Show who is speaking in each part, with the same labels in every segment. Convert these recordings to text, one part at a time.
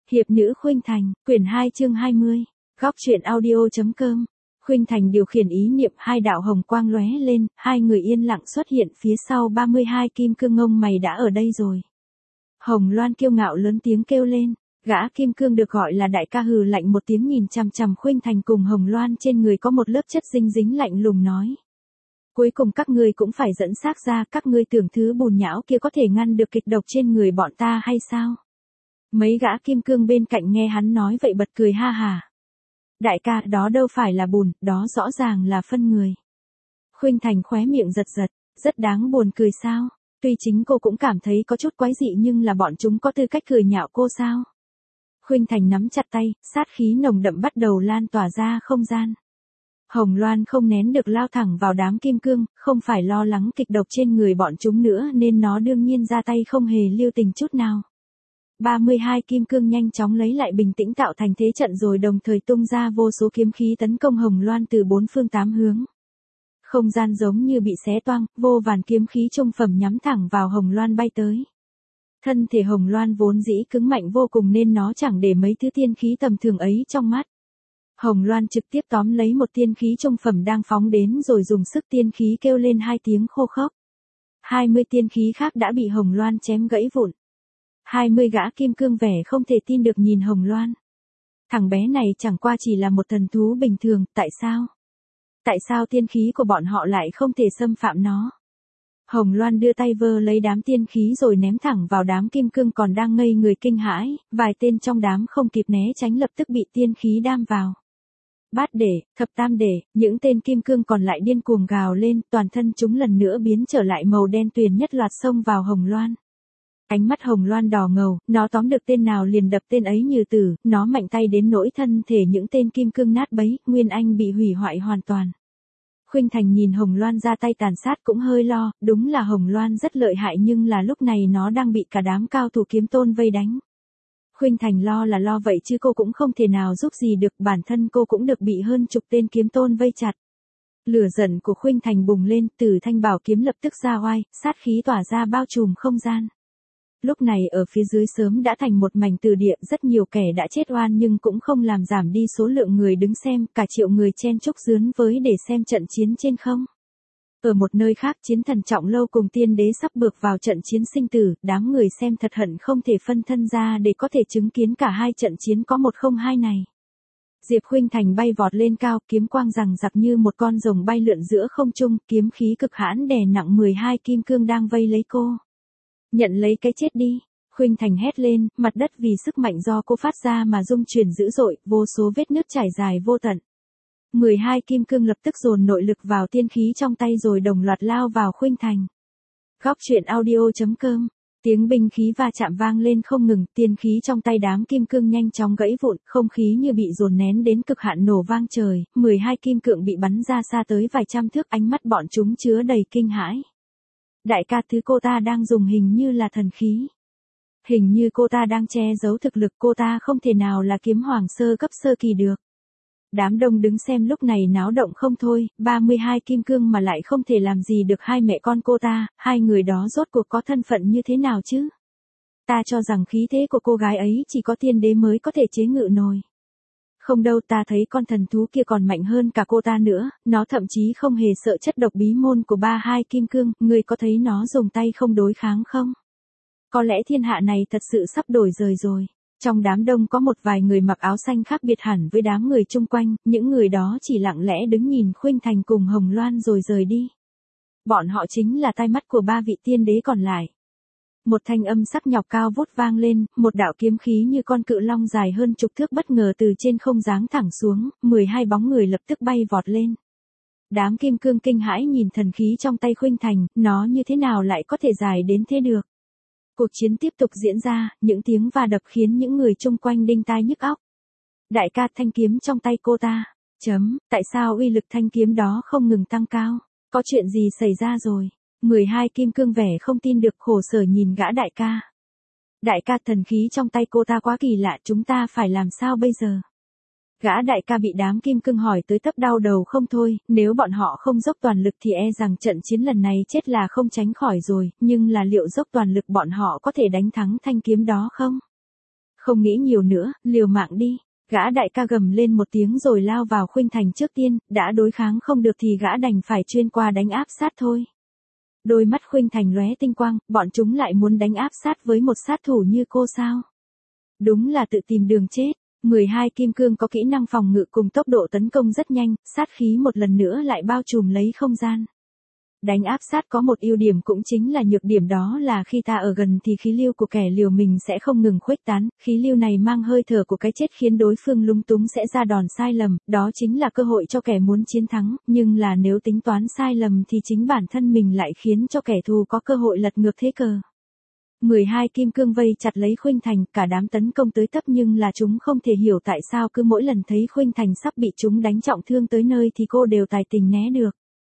Speaker 1: Hiệp nữ Khuynh Thành, quyển 2 chương 20. Góc truyện audio.com. Khuynh Thành điều khiển ý niệm, hai đạo hồng quang lóe lên, hai người yên lặng xuất hiện phía sau 32 kim cương. Ông mày đã ở đây rồi. Hồng Loan kiêu ngạo lớn tiếng kêu lên. Gã kim cương được gọi là đại ca hừ lạnh một tiếng nhìn chằm chằm Khuynh Thành cùng Hồng Loan trên người có một lớp chất dinh dính lạnh lùng nói. Cuối cùng các ngươi cũng phải dẫn xác ra, các ngươi tưởng thứ bùn nhão kia có thể ngăn được kịch độc trên người bọn ta hay sao? Mấy gã kim cương bên cạnh nghe hắn nói vậy bật cười ha hà. Đại ca, đó đâu phải là bùn, đó rõ ràng là phân người. Khuynh Thành khóe miệng giật giật, rất đáng buồn cười sao? Tuy chính cô cũng cảm thấy có chút quái dị nhưng là bọn chúng có tư cách cười nhạo cô sao? Khuynh Thành nắm chặt tay, sát khí nồng đậm bắt đầu lan tỏa ra không gian. Hồng Loan không nén được lao thẳng vào đám kim cương, không phải lo lắng kịch độc trên người bọn chúng nữa nên nó đương nhiên ra tay không hề lưu tình chút nào. 32 kim cương nhanh chóng lấy lại bình tĩnh tạo thành thế trận rồi đồng thời tung ra vô số kiếm khí tấn công Hồng Loan từ bốn phương tám hướng. Không gian giống như bị xé toang, vô vàn kiếm khí trung phẩm nhắm thẳng vào Hồng Loan bay tới. Thân thể Hồng Loan vốn dĩ cứng mạnh vô cùng nên nó chẳng để mấy thứ tiên khí tầm thường ấy trong mắt. Hồng Loan trực tiếp tóm lấy một tiên khí trung phẩm đang phóng đến rồi dùng sức tiên khí kêu lên hai tiếng khô khốc. 20 tiên khí khác đã bị Hồng Loan chém gãy vụn. 20 gã kim cương vẻ không thể tin được nhìn Hồng Loan. Thằng bé này chẳng qua chỉ là một thần thú bình thường, tại sao? Tại sao tiên khí của bọn họ lại không thể xâm phạm nó? Hồng Loan đưa tay vơ lấy đám tiên khí rồi ném thẳng vào đám kim cương còn đang ngây người kinh hãi, vài tên trong đám không kịp né tránh lập tức bị tiên khí đam vào. Bát để, thập tam để, những tên kim cương còn lại điên cuồng gào lên, toàn thân chúng lần nữa biến trở lại màu đen tuyền nhất loạt xông vào Hồng Loan. Ánh mắt Hồng Loan đỏ ngầu, nó tóm được tên nào liền đập tên ấy như tử, nó mạnh tay đến nỗi thân thể những tên kim cương nát bấy, Nguyên Anh bị hủy hoại hoàn toàn. Khuynh Thành nhìn Hồng Loan ra tay tàn sát cũng hơi lo, đúng là Hồng Loan rất lợi hại nhưng là lúc này nó đang bị cả đám cao thủ kiếm tôn vây đánh. Khuynh Thành lo là lo vậy chứ cô cũng không thể nào giúp gì được, bản thân cô cũng được bị hơn chục tên kiếm tôn vây chặt. Lửa giận của Khuynh Thành bùng lên, Tử Thanh bảo kiếm lập tức ra oai, sát khí tỏa ra bao trùm không gian. Lúc này ở phía dưới sớm đã thành một mảnh từ địa, rất nhiều kẻ đã chết oan nhưng cũng không làm giảm đi số lượng người đứng xem, cả triệu người chen chúc dướn với để xem trận chiến trên không. Ở một nơi khác, chiến thần Trọng Lâu cùng tiên đế sắp bước vào trận chiến sinh tử, đám người xem thật hận không thể phân thân ra để có thể chứng kiến cả hai trận chiến có 102 này. Diệp Khuynh Thành bay vọt lên cao, kiếm quang rằng giặc như một con rồng bay lượn giữa không trung, kiếm khí cực hãn đè nặng 12 kim cương đang vây lấy cô. Nhận lấy cái chết đi, Khuynh Thành hét lên, mặt đất vì sức mạnh do cô phát ra mà rung chuyển dữ dội, vô số vết nứt trải dài vô tận. 12 kim cương lập tức dồn nội lực vào tiên khí trong tay rồi đồng loạt lao vào Khuynh Thành. Góc truyện audio.com. Tiếng binh khí va chạm vang lên không ngừng, tiên khí trong tay đám kim cương nhanh chóng gãy vụn, không khí như bị dồn nén đến cực hạn nổ vang trời, 12 kim cương bị bắn ra xa tới vài trăm thước, ánh mắt bọn chúng chứa đầy kinh hãi. Đại ca, thứ cô ta đang dùng hình như là thần khí. Hình như cô ta đang che giấu thực lực, cô ta không thể nào là kiếm hoàng sơ cấp sơ kỳ được. Đám đông đứng xem lúc này náo động không thôi, 32 kim cương mà lại không thể làm gì được hai mẹ con cô ta, hai người đó rốt cuộc có thân phận như thế nào chứ? Ta cho rằng khí thế của cô gái ấy chỉ có tiên đế mới có thể chế ngự nổi. Không đâu, ta thấy con thần thú kia còn mạnh hơn cả cô ta nữa, nó thậm chí không hề sợ chất độc bí môn của 32 kim cương, ngươi có thấy nó dùng tay không đối kháng không? Có lẽ thiên hạ này thật sự sắp đổi rời rồi. Trong đám đông có một vài người mặc áo xanh khác biệt hẳn với đám người chung quanh, những người đó chỉ lặng lẽ đứng nhìn Khuynh Thành cùng Hồng Loan rồi rời đi. Bọn họ chính là tai mắt của ba vị tiên đế còn lại. Một thanh âm sắc nhọc cao vút vang lên, một đạo kiếm khí như con cự long dài hơn chục thước bất ngờ từ trên không giáng thẳng xuống, 12 bóng người lập tức bay vọt lên. Đám kim cương kinh hãi nhìn thần khí trong tay Khuynh Thành, nó như thế nào lại có thể dài đến thế được. Cuộc chiến tiếp tục diễn ra, những tiếng va đập khiến những người chung quanh đinh tai nhức óc. Đại ca, thanh kiếm trong tay cô ta. Tại sao uy lực thanh kiếm đó không ngừng tăng cao? Có chuyện gì xảy ra rồi? 12 kim cương vẻ không tin được khổ sở nhìn gã đại ca. Đại ca, thần khí trong tay cô ta quá kỳ lạ, chúng ta phải làm sao bây giờ? Gã đại ca bị đám kim cương hỏi tới tấp đau đầu không thôi, nếu bọn họ không dốc toàn lực thì e rằng trận chiến lần này chết là không tránh khỏi rồi, nhưng là liệu dốc toàn lực bọn họ có thể đánh thắng thanh kiếm đó không? Không nghĩ nhiều nữa, liều mạng đi. Gã đại ca gầm lên một tiếng rồi lao vào Khuynh Thành trước tiên, đã đối kháng không được thì gã đành phải chuyên qua đánh áp sát thôi. Đôi mắt Khuynh Thành lóe tinh quang, bọn chúng lại muốn đánh áp sát với một sát thủ như cô sao? Đúng là tự tìm đường chết. 12 kim cương có kỹ năng phòng ngự cùng tốc độ tấn công rất nhanh, sát khí một lần nữa lại bao trùm lấy không gian. Đánh áp sát có một ưu điểm cũng chính là nhược điểm, đó là khi ta ở gần thì khí lưu của kẻ liều mình sẽ không ngừng khuếch tán, khí lưu này mang hơi thở của cái chết khiến đối phương lúng túng sẽ ra đòn sai lầm, đó chính là cơ hội cho kẻ muốn chiến thắng, nhưng là nếu tính toán sai lầm thì chính bản thân mình lại khiến cho kẻ thù có cơ hội lật ngược thế cờ. 12 kim cương vây chặt lấy Khuynh Thành, cả đám tấn công tới tấp nhưng là chúng không thể hiểu tại sao cứ mỗi lần thấy Khuynh Thành sắp bị chúng đánh trọng thương tới nơi thì cô đều tài tình né được.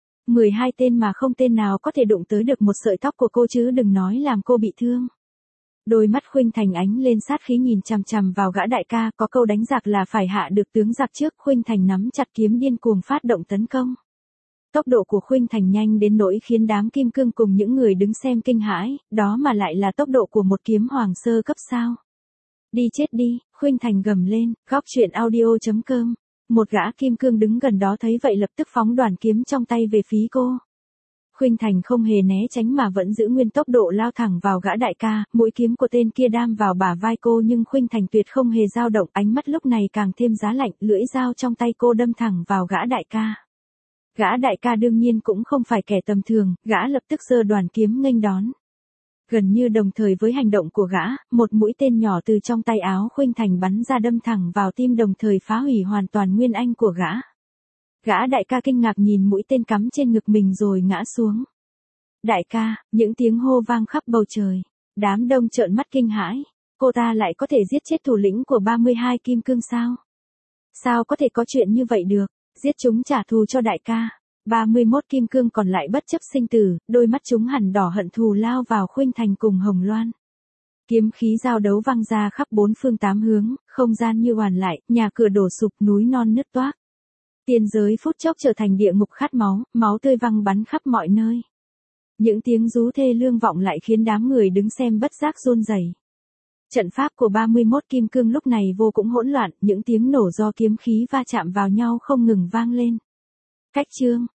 Speaker 1: 12 tên mà không tên nào có thể đụng tới được một sợi tóc của cô chứ đừng nói làm cô bị thương. Đôi mắt Khuynh Thành ánh lên sát khí nhìn chằm chằm vào gã đại ca, có câu đánh giặc là phải hạ được tướng giặc trước. Khuynh Thành nắm chặt kiếm điên cuồng phát động tấn công. Tốc độ của Khuynh Thành nhanh đến nỗi khiến đám kim cương cùng những người đứng xem kinh hãi, đó mà lại là tốc độ của một kiếm hoàng sơ cấp sao. Đi chết đi, Khuynh Thành gầm lên. Góc truyện audio.com. Một gã kim cương đứng gần đó thấy vậy lập tức phóng đoàn kiếm trong tay về phía cô. Khuynh Thành không hề né tránh mà vẫn giữ nguyên tốc độ lao thẳng vào gã đại ca, mũi kiếm của tên kia đam vào bả vai cô nhưng Khuynh Thành tuyệt không hề dao động, ánh mắt lúc này càng thêm giá lạnh, lưỡi dao trong tay cô đâm thẳng vào gã đại ca. Gã đại ca đương nhiên cũng không phải kẻ tầm thường, gã lập tức giơ đoàn kiếm nghênh đón. Gần như đồng thời với hành động của gã, một mũi tên nhỏ từ trong tay áo Khuynh Thành bắn ra đâm thẳng vào tim đồng thời phá hủy hoàn toàn nguyên anh của gã. Gã đại ca kinh ngạc nhìn mũi tên cắm trên ngực mình rồi ngã xuống. Đại ca, những tiếng hô vang khắp bầu trời. Đám đông trợn mắt kinh hãi. Cô ta lại có thể giết chết thủ lĩnh của 32 kim cương sao? Sao có thể có chuyện như vậy được? Giết chúng trả thù cho đại ca. 31 kim cương còn lại bất chấp sinh tử, đôi mắt chúng hẳn đỏ hận thù lao vào Khuynh Thành cùng Hồng Loan. Kiếm khí giao đấu văng ra khắp bốn phương tám hướng, không gian như hoàn lại, nhà cửa đổ sụp, núi non nứt toác. Tiên giới phút chốc trở thành địa ngục khát máu, máu tươi văng bắn khắp mọi nơi. Những tiếng rú thê lương vọng lại khiến đám người đứng xem bất giác run rẩy. Trận pháp của 31 kim cương lúc này vô cùng hỗn loạn, những tiếng nổ do kiếm khí va chạm vào nhau không ngừng vang lên. Cách chương